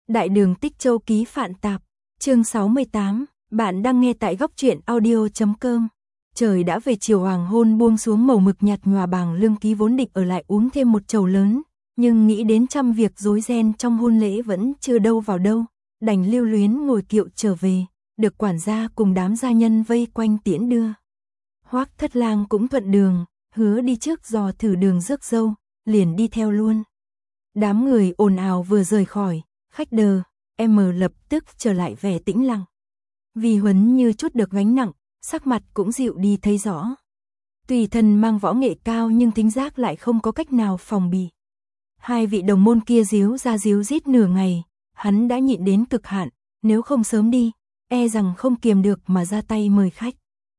Đại đường Tích Châu ký Phạn Tạp, chương 68, bạn đang nghe tại góc truyện audio.com. Trời đã về chiều, hoàng hôn buông xuống, màu mực nhạt nhòa. Bàng Lương Ký vốn định ở lại uống thêm một chầu lớn, nhưng nghĩ đến trăm việc rối ren trong hôn lễ vẫn chưa đâu vào đâu, đành lưu luyến ngồi kiệu trở về, được quản gia cùng đám gia nhân vây quanh tiễn đưa. Hoắc Thất Lang cũng thuận đường, hứa đi trước dò thử đường rước dâu, liền đi theo luôn. Đám người ồn ào vừa rời khỏi, khách đờ, lập tức trở lại vẻ tĩnh lặng. Vi Huấn như chút được gánh nặng, sắc mặt cũng dịu đi thấy rõ. Tùy thân mang võ nghệ cao nhưng thính giác lại không có cách nào phòng bị. Hai vị đồng môn kia díu ra díu dít nửa ngày, hắn đã nhịn đến cực hạn, nếu không sớm đi, e rằng không kiềm được mà ra tay mời khách.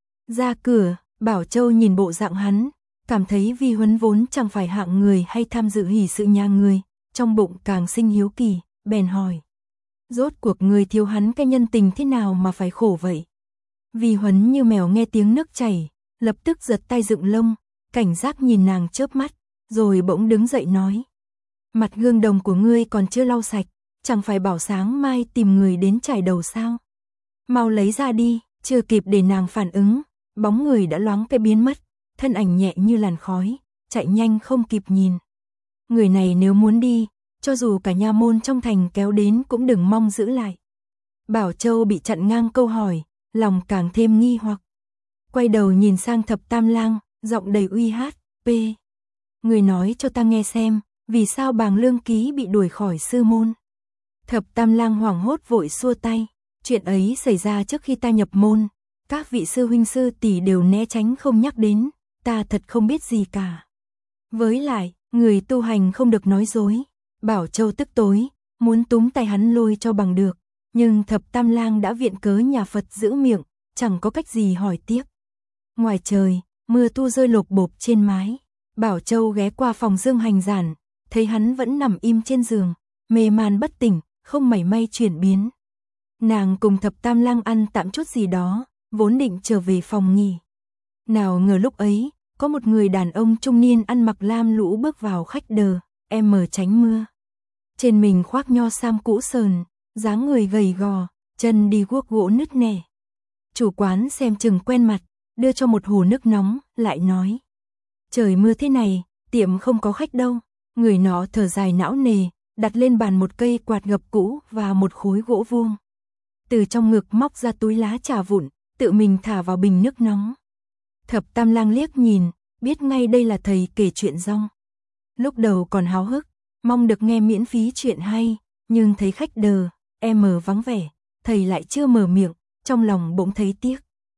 Ra cửa, Bảo Châu nhìn bộ dạng hắn, cảm thấy Vi Huấn vốn chẳng phải hạng người hay tham dự hỷ sự nhà người, trong bụng càng sinh hiếu kỳ, bèn hỏi. Rốt cuộc người thiếu hắn cái nhân tình thế nào mà phải khổ vậy? Vi Huấn như mèo nghe tiếng nước chảy, lập tức giật tay dựng lông, cảnh giác nhìn nàng chớp mắt, rồi bỗng đứng dậy nói. Mặt gương đồng của ngươi còn chưa lau sạch, chẳng phải bảo sáng mai tìm người đến chải đầu sao? Mau lấy ra đi. Chưa kịp để nàng phản ứng, bóng người đã loáng cái biến mất, thân ảnh nhẹ như làn khói, chạy nhanh không kịp nhìn. Người này nếu muốn đi, cho dù cả nha môn trong thành kéo đến cũng đừng mong giữ lại. Bảo Châu bị chặn ngang câu hỏi, lòng càng thêm nghi hoặc. Quay đầu nhìn sang Thập Tam Lang, giọng đầy uy hát, "P. Người nói cho ta nghe xem, vì sao Bàng Lương Ký bị đuổi khỏi sư môn?" Thập Tam Lang hoảng hốt vội xua tay. Chuyện ấy xảy ra trước khi ta nhập môn, các vị sư huynh sư tỷ đều né tránh không nhắc đến, ta thật không biết gì cả. Với lại, người tu hành không được nói dối. Bảo Châu tức tối, muốn túm tay hắn lôi cho bằng được, nhưng Thập Tam Lang đã viện cớ nhà Phật giữ miệng, chẳng có cách gì hỏi tiếp. Ngoài trời, mưa tu rơi lộp bộp trên mái. Bảo Châu ghé qua phòng Dương Hành Giản, thấy hắn vẫn nằm im trên giường, mê man bất tỉnh, không mảy may chuyển biến. Nàng cùng Thập Tam Lang ăn tạm chút gì đó, vốn định trở về phòng nghỉ. Nào ngờ lúc ấy, có một người đàn ông trung niên ăn mặc lam lũ bước vào khách đờ, tránh mưa. Trên mình khoác nho sam cũ sờn, dáng người gầy gò, chân đi guốc gỗ nứt nẻ. Chủ quán xem chừng quen mặt, đưa cho một hồ nước nóng, lại nói. Trời mưa thế này, tiệm không có khách đâu. Người nọ thở dài não nề, đặt lên bàn một cây quạt gập cũ và một khối gỗ vuông. Từ trong ngực móc ra túi lá trà vụn, tự mình thả vào bình nước nóng. Thập Tam Lang liếc nhìn, biết ngay đây là thầy kể chuyện rong. Lúc đầu còn háo hức, mong được nghe miễn phí chuyện hay, nhưng thấy khách đờ, vắng vẻ, thầy lại chưa mở miệng, trong lòng bỗng thấy tiếc.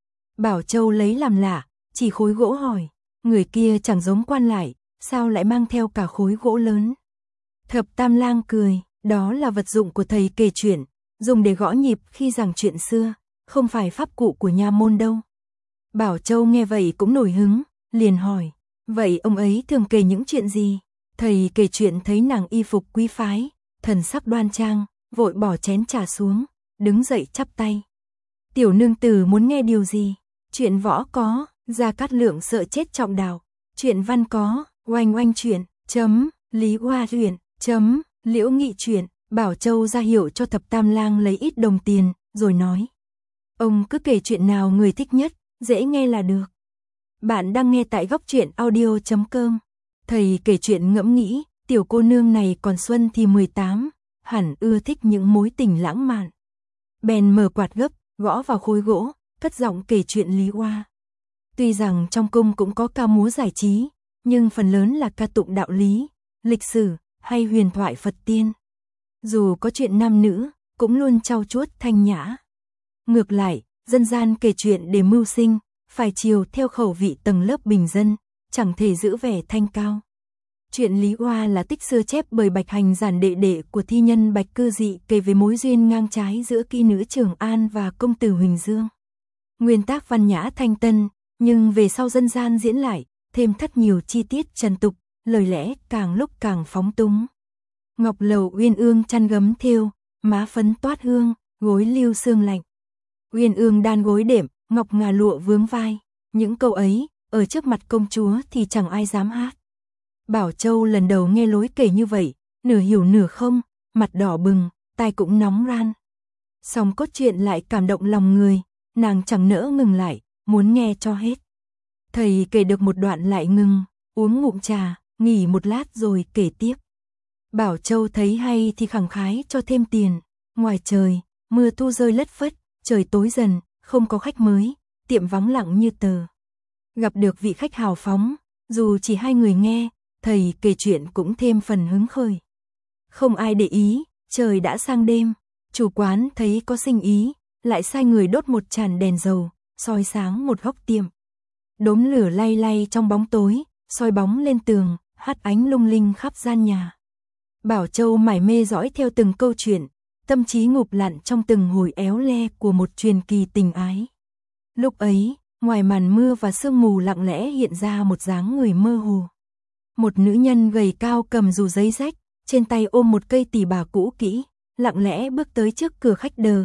Bảo Châu lấy làm lạ, chỉ khối gỗ hỏi, người kia chẳng giống quan lại, sao lại mang theo cả khối gỗ lớn? Thập Tam Lang cười, đó là vật dụng của thầy kể chuyện, dùng để gõ nhịp khi giảng chuyện xưa, không phải pháp cụ của nha môn đâu. Bảo Châu nghe vậy cũng nổi hứng, liền hỏi, vậy ông ấy thường kể những chuyện gì? Thầy kể chuyện thấy nàng y phục quý phái, thần sắc đoan trang, vội bỏ chén trà xuống, đứng dậy chắp tay. Tiểu nương tử muốn nghe điều gì? Chuyện võ có, Gia Cát Lượng sợ chết trọng đạo. Chuyện văn có, Oanh Oanh chuyện, Lý Hoa truyện, Liễu Nghị chuyện. Bảo Châu ra hiệu cho Thập Tam Lang lấy ít đồng tiền, rồi nói. Ông cứ kể chuyện nào người thích nhất, dễ nghe là được. Bạn đang nghe tại góc truyện audio.com. Thầy kể chuyện ngẫm nghĩ, tiểu cô nương này còn xuân thì 18, hẳn ưa thích những mối tình lãng mạn. Bèn mở quạt gấp, gõ vào khối gỗ, cất giọng kể chuyện Lý Hoa. Tuy rằng trong cung cũng có ca múa giải trí, nhưng phần lớn là ca tụng đạo lý, lịch sử hay huyền thoại Phật tiên. Dù có chuyện nam nữ, cũng luôn trau chuốt thanh nhã. Ngược lại, dân gian kể chuyện để mưu sinh, phải chiều theo khẩu vị tầng lớp bình dân, chẳng thể giữ vẻ thanh cao. Chuyện Lý Hoa là tích xưa chép bởi Bạch Hành Giản đệ đệ của thi nhân Bạch Cư Dị, kể về mối duyên ngang trái giữa kỹ nữ Trường An và công tử Huỳnh Dương. Nguyên tác văn nhã thanh tân, nhưng về sau dân gian diễn lại, thêm thắt nhiều chi tiết trần tục, lời lẽ càng lúc càng phóng túng. Ngọc lầu uyên ương chăn gấm thêu, má phấn toát hương, gối lưu sương lạnh. Uyên ương đan gối đệm, ngọc ngà lụa vướng vai. Những câu ấy, ở trước mặt công chúa thì chẳng ai dám hát. Bảo Châu lần đầu nghe lối kể như vậy, nửa hiểu nửa không, mặt đỏ bừng, tai cũng nóng ran. Song cốt truyện lại cảm động lòng người, nàng chẳng nỡ ngừng lại, muốn nghe cho hết. Thầy kể được một đoạn lại ngừng, uống ngụm trà, nghỉ một lát rồi kể tiếp. Bảo Châu thấy hay thì khẳng khái cho thêm tiền. Ngoài trời, mưa thu rơi lất phất, trời tối dần, không có khách mới, tiệm vắng lặng như tờ. Gặp được vị khách hào phóng, dù chỉ hai người nghe, thầy kể chuyện cũng thêm phần hứng khởi. Không ai để ý, trời đã sang đêm, chủ quán thấy có sinh ý, lại sai người đốt một tràn đèn dầu, soi sáng một góc tiệm. Đốm lửa lay lay trong bóng tối, soi bóng lên tường, hắt ánh lung linh khắp gian nhà. Bảo Châu mải mê dõi theo từng câu chuyện, tâm trí ngụp lặn trong từng hồi éo le của một truyền kỳ tình ái. Lúc ấy, ngoài màn mưa và sương mù lặng lẽ hiện ra một dáng người mơ hồ. Một nữ nhân gầy cao cầm dù giấy rách, trên tay ôm một cây tỳ bà cũ kỹ, lặng lẽ bước tới trước cửa khách đờ.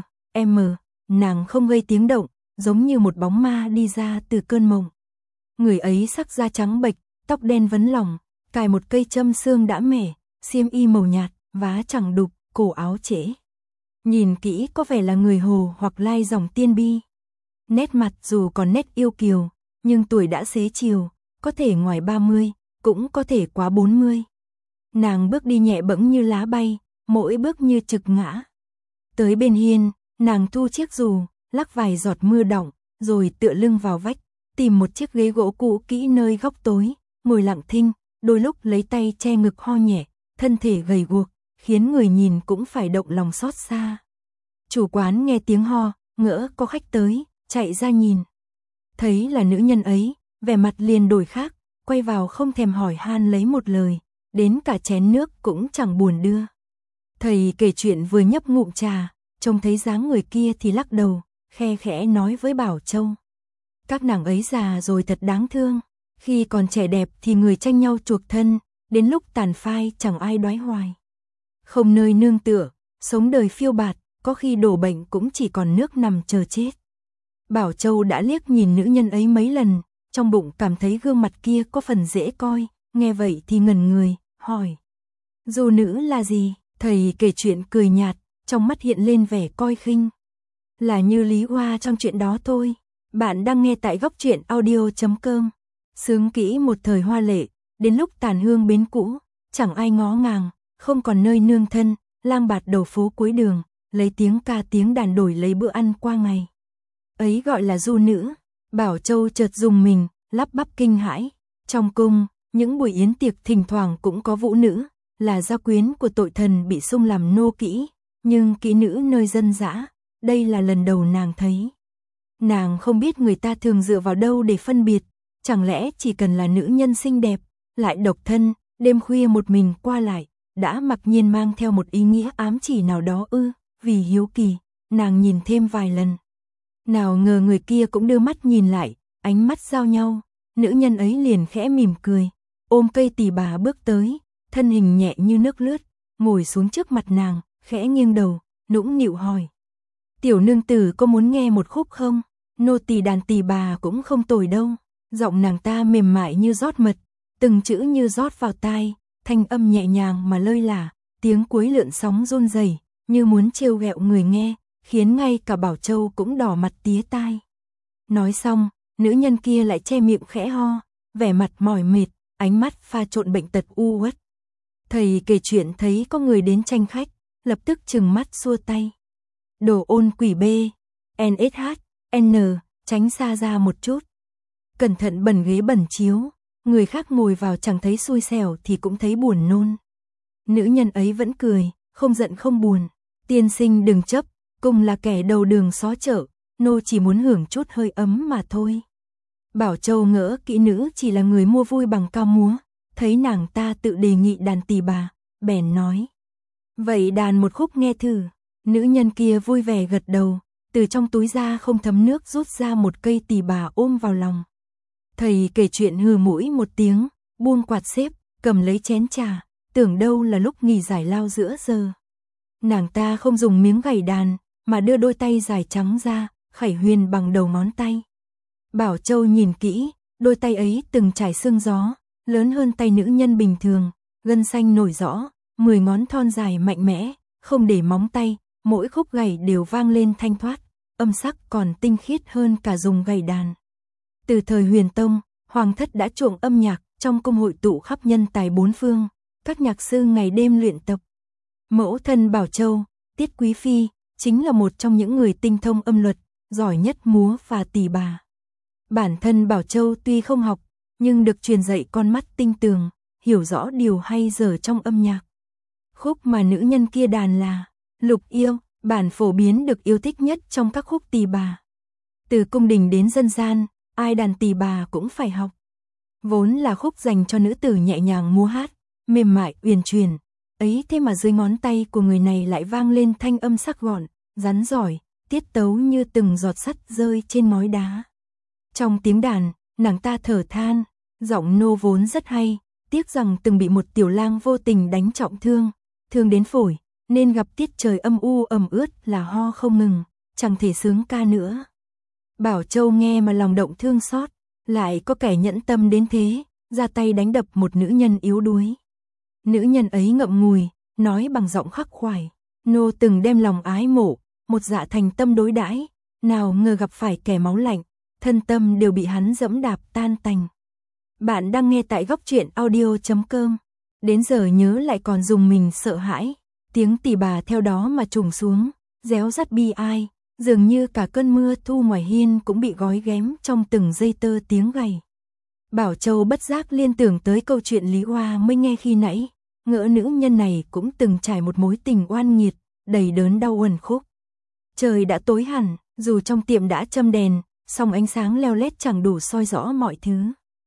Nàng không gây tiếng động, giống như một bóng ma đi ra từ cơn mộng. Người ấy sắc da trắng bệch, tóc đen vấn lỏng, cài một cây châm xương đã mẻ, xiêm y màu nhạt, vá chẳng đục, cổ áo trễ. Nhìn kỹ có vẻ là người Hồ hoặc lai dòng Tiên Bi. Nét mặt dù còn nét yêu kiều, nhưng tuổi đã xế chiều, có thể ngoài 30, cũng có thể quá 40. Nàng bước đi nhẹ bẫng như lá bay, mỗi bước như trực ngã. Tới bên hiên, nàng thu chiếc dù, lắc vài giọt mưa đọng, rồi tựa lưng vào vách, tìm một chiếc ghế gỗ cũ kỹ nơi góc tối, ngồi lặng thinh, đôi lúc lấy tay che ngực ho nhẹ, thân thể gầy guộc, khiến người nhìn cũng phải động lòng xót xa. Chủ quán nghe tiếng ho, ngỡ có khách tới, chạy ra nhìn. Thấy là nữ nhân ấy, vẻ mặt liền đổi khác, quay vào không thèm hỏi han lấy một lời, đến cả chén nước cũng chẳng buồn đưa. Thầy kể chuyện vừa nhấp ngụm trà, trông thấy dáng người kia thì lắc đầu, khe khẽ nói với Bảo Châu. Các nàng ấy già rồi thật đáng thương, khi còn trẻ đẹp thì người tranh nhau chuộc thân, đến lúc tàn phai chẳng ai đoái hoài. Không nơi nương tựa, sống đời phiêu bạt, có khi đổ bệnh cũng chỉ còn nước nằm chờ chết. Bảo Châu đã liếc nhìn nữ nhân ấy mấy lần, trong bụng cảm thấy gương mặt kia có phần dễ coi, nghe vậy thì ngẩn người, hỏi. Dù nữ là gì? Thầy kể chuyện cười nhạt, trong mắt hiện lên vẻ coi khinh. Là như Lý Hoa trong chuyện đó thôi. Bạn đang nghe tại góc truyện audio.com. Sướng kỹ một thời hoa lệ, đến lúc tàn hương bến cũ, chẳng ai ngó ngàng, không còn nơi nương thân, lang bạt đầu phố cuối đường, lấy tiếng ca tiếng đàn đổi lấy bữa ăn qua ngày. Ấy gọi là du nữ. Bảo Châu chợt dùng mình, lắp bắp kinh hãi. Trong cung, những buổi yến tiệc thỉnh thoảng cũng có vũ nữ, là gia quyến của tội thần bị xung làm nô kỹ, nhưng kỹ nữ nơi dân dã, đây là lần đầu nàng thấy. Nàng không biết người ta thường dựa vào đâu để phân biệt, chẳng lẽ chỉ cần là nữ nhân xinh đẹp, lại độc thân, đêm khuya một mình qua lại, đã mặc nhiên mang theo một ý nghĩa ám chỉ nào đó ư? Vì hiếu kỳ, nàng nhìn thêm vài lần. Nào ngờ người kia cũng đưa mắt nhìn lại, ánh mắt giao nhau, nữ nhân ấy liền khẽ mỉm cười, ôm cây tỳ bà bước tới, thân hình nhẹ như nước lướt, ngồi xuống trước mặt nàng, khẽ nghiêng đầu, nũng nịu hỏi. Tiểu nương tử có muốn nghe một khúc không? Nô tỳ đàn tỳ bà cũng không tồi đâu. Giọng nàng ta mềm mại như rót mật, từng chữ như rót vào tai, thanh âm nhẹ nhàng mà lơi lả, tiếng cuối lượn sóng run rẩy, như muốn trêu ghẹo người nghe, khiến ngay cả Bảo Châu cũng đỏ mặt tía tai. Nói xong, nữ nhân kia lại che miệng khẽ ho, vẻ mặt mỏi mệt, ánh mắt pha trộn bệnh tật u uất. Thầy kể chuyện thấy có người đến tranh khách, lập tức trừng mắt xua tay. Đồ ôn quỷ bê, NSH, tránh xa ra một chút. Cẩn thận bẩn ghế bẩn chiếu, người khác ngồi vào chẳng thấy xui xẻo thì cũng thấy buồn nôn. Nữ nhân ấy vẫn cười, không giận không buồn. Tiên sinh đừng chấp, cùng là kẻ đầu đường xó chợ, nô chỉ muốn hưởng chút hơi ấm mà thôi. Bảo Châu ngỡ kỹ nữ chỉ là người mua vui bằng cao múa, thấy nàng ta tự đề nghị đàn tỳ bà, bèn nói. Vậy đàn một khúc nghe thử. Nữ nhân kia vui vẻ gật đầu, từ trong túi ra không thấm nước rút ra một cây tỳ bà ôm vào lòng. Thầy kể chuyện hừ mũi một tiếng, buông quạt xếp, cầm lấy chén trà, tưởng đâu là lúc nghỉ giải lao giữa giờ. Nàng ta không dùng miếng gảy đàn, mà đưa đôi tay dài trắng ra, khẩy huyền bằng đầu ngón tay. Bảo Châu nhìn kỹ, đôi tay ấy từng trải sương gió, lớn hơn tay nữ nhân bình thường, gân xanh nổi rõ, 10 ngón thon dài mạnh mẽ, không để móng tay, mỗi khúc gảy đều vang lên thanh thoát, âm sắc còn tinh khiết hơn cả dùng gảy đàn. Từ thời Huyền Tông, Hoàng thất đã chuộng âm nhạc, trong cung hội tụ khắp nhân tài bốn phương, các nhạc sư ngày đêm luyện tập. Mẫu thân Bảo Châu, Tiết Quý Phi, chính là một trong những người tinh thông âm luật, giỏi nhất múa và tỳ bà. Bản thân Bảo Châu tuy không học, nhưng được truyền dạy con mắt tinh tường, hiểu rõ điều hay dở trong âm nhạc. Khúc mà nữ nhân kia đàn là Lục Yêu, bản phổ biến được yêu thích nhất trong các khúc tỳ bà. Từ cung đình đến dân gian, ai đàn tỳ bà cũng phải học. Vốn là khúc dành cho nữ tử nhẹ nhàng múa hát, mềm mại, uyển chuyển. Ấy thế mà dưới ngón tay của người này lại vang lên thanh âm sắc gọn, rắn giỏi, tiết tấu như từng giọt sắt rơi trên ngói đá. Trong tiếng đàn, nàng ta thở than, giọng nô vốn rất hay, tiếc rằng từng bị một tiểu lang vô tình đánh trọng thương, thương đến phổi, nên gặp tiết trời âm u ẩm ướt là ho không ngừng, chẳng thể sướng ca nữa. Bảo Châu nghe mà lòng động thương xót, lại có kẻ nhẫn tâm đến thế, ra tay đánh đập một nữ nhân yếu đuối. Nữ nhân ấy ngậm ngùi, nói bằng giọng khắc khoải, nô từng đem lòng ái mộ, một dạ thành tâm đối đãi, nào ngờ gặp phải kẻ máu lạnh, thân tâm đều bị hắn dẫm đạp tan tành. Bạn đang nghe tại góc truyện audio.com. Đến giờ nhớ lại còn dùng mình sợ hãi, tiếng tỳ bà theo đó mà trùng xuống, réo rắt bi ai, dường như cả cơn mưa thu ngoài hiên cũng bị gói ghém trong từng dây tơ tiếng gầy. Bảo Châu bất giác liên tưởng tới câu chuyện Lý Hoa mới nghe khi nãy, ngỡ nữ nhân này cũng từng trải một mối tình oan nghiệt, đầy đớn đau uẩn khúc. Trời đã tối hẳn, dù trong tiệm đã châm đèn, song ánh sáng leo lét chẳng đủ soi rõ mọi thứ.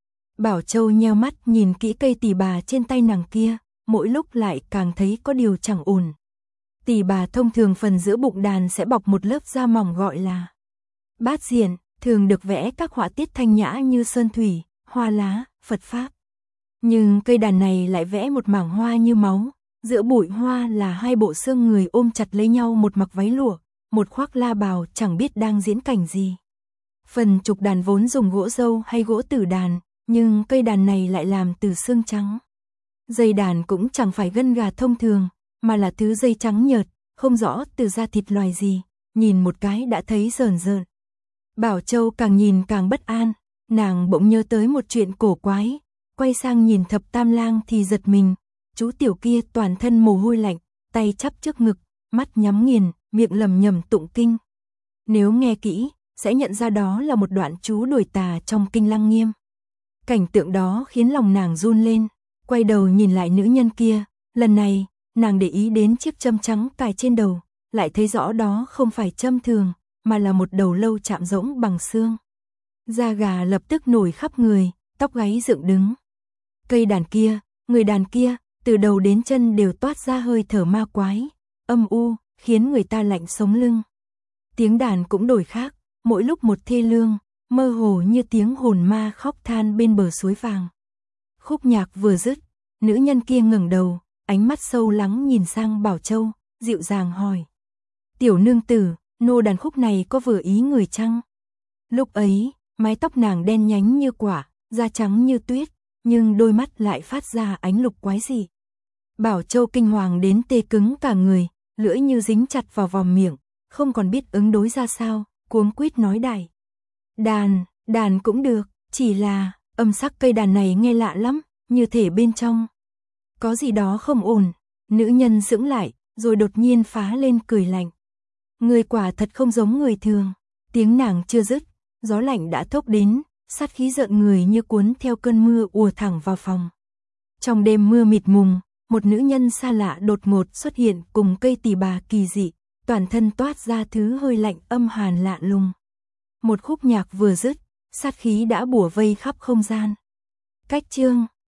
Bảo Châu nheo mắt nhìn kỹ cây tỳ bà trên tay nàng kia, mỗi lúc lại càng thấy có điều chẳng ổn. Tỳ bà thông thường phần giữa bụng đàn sẽ bọc một lớp da mỏng gọi là bát diện, thường được vẽ các họa tiết thanh nhã như sơn thủy, hoa lá, Phật pháp. Nhưng cây đàn này lại vẽ một mảng hoa như máu, giữa bụi hoa là hai bộ xương người ôm chặt lấy nhau, một mặc váy lụa, một khoác la bào, chẳng biết đang diễn cảnh gì. Phần trục đàn vốn dùng gỗ dâu hay gỗ tử đàn, nhưng cây đàn này lại làm từ xương trắng. Dây đàn cũng chẳng phải gân gà thông thường, mà là thứ dây trắng nhợt, không rõ từ da thịt loài gì, nhìn một cái đã thấy rờn rợn. Bảo Châu càng nhìn càng bất an, nàng bỗng nhớ tới một chuyện cổ quái, quay sang nhìn Thập Tam Lang thì giật mình, chú tiểu kia toàn thân mồ hôi lạnh, tay chắp trước ngực, mắt nhắm nghiền, miệng lầm nhầm tụng kinh. Nếu nghe kỹ, sẽ nhận ra đó là một đoạn chú đuổi tà trong kinh Lăng Nghiêm. Cảnh tượng đó khiến lòng nàng run lên, quay đầu nhìn lại nữ nhân kia, lần này, nàng để ý đến chiếc châm trắng cài trên đầu, lại thấy rõ đó không phải châm thường, mà là một đầu lâu chạm rỗng bằng xương. Da gà lập tức nổi khắp người, tóc gáy dựng đứng. Cây đàn kia, người đàn kia, từ đầu đến chân đều toát ra hơi thở ma quái, âm u, khiến người ta lạnh sống lưng. Tiếng đàn cũng đổi khác, mỗi lúc một thê lương, mơ hồ như tiếng hồn ma khóc than bên bờ suối vàng. Khúc nhạc vừa dứt, nữ nhân kia ngẩng đầu, ánh mắt sâu lắng nhìn sang Bảo Châu, dịu dàng hỏi: "Tiểu nương tử, nô đàn khúc này có vừa ý người chăng?" Lúc ấy, mái tóc nàng đen nhánh như quả, da trắng như tuyết, nhưng đôi mắt lại phát ra ánh lục quái dị. Bảo Châu kinh hoàng đến tê cứng cả người, lưỡi như dính chặt vào vòm miệng, không còn biết ứng đối ra sao, cuống quýt nói đại: Đàn cũng được, chỉ là âm sắc cây đàn này nghe lạ lắm, như thể bên trong có gì đó không ổn." Nữ nhân sững lại, rồi đột nhiên phá lên cười lạnh: "Người quả thật không giống người thường." Tiếng nàng chưa dứt, gió lạnh đã thốc đến, sát khí rợn người như cuốn theo cơn mưa ùa thẳng vào phòng. Trong đêm mưa mịt mùng, một nữ nhân xa lạ đột ngột xuất hiện cùng cây tỳ bà kỳ dị, toàn thân toát ra thứ hơi lạnh âm hàn lạ lùng. Một khúc nhạc vừa dứt, sát khí đã bủa vây khắp không gian. Cách chương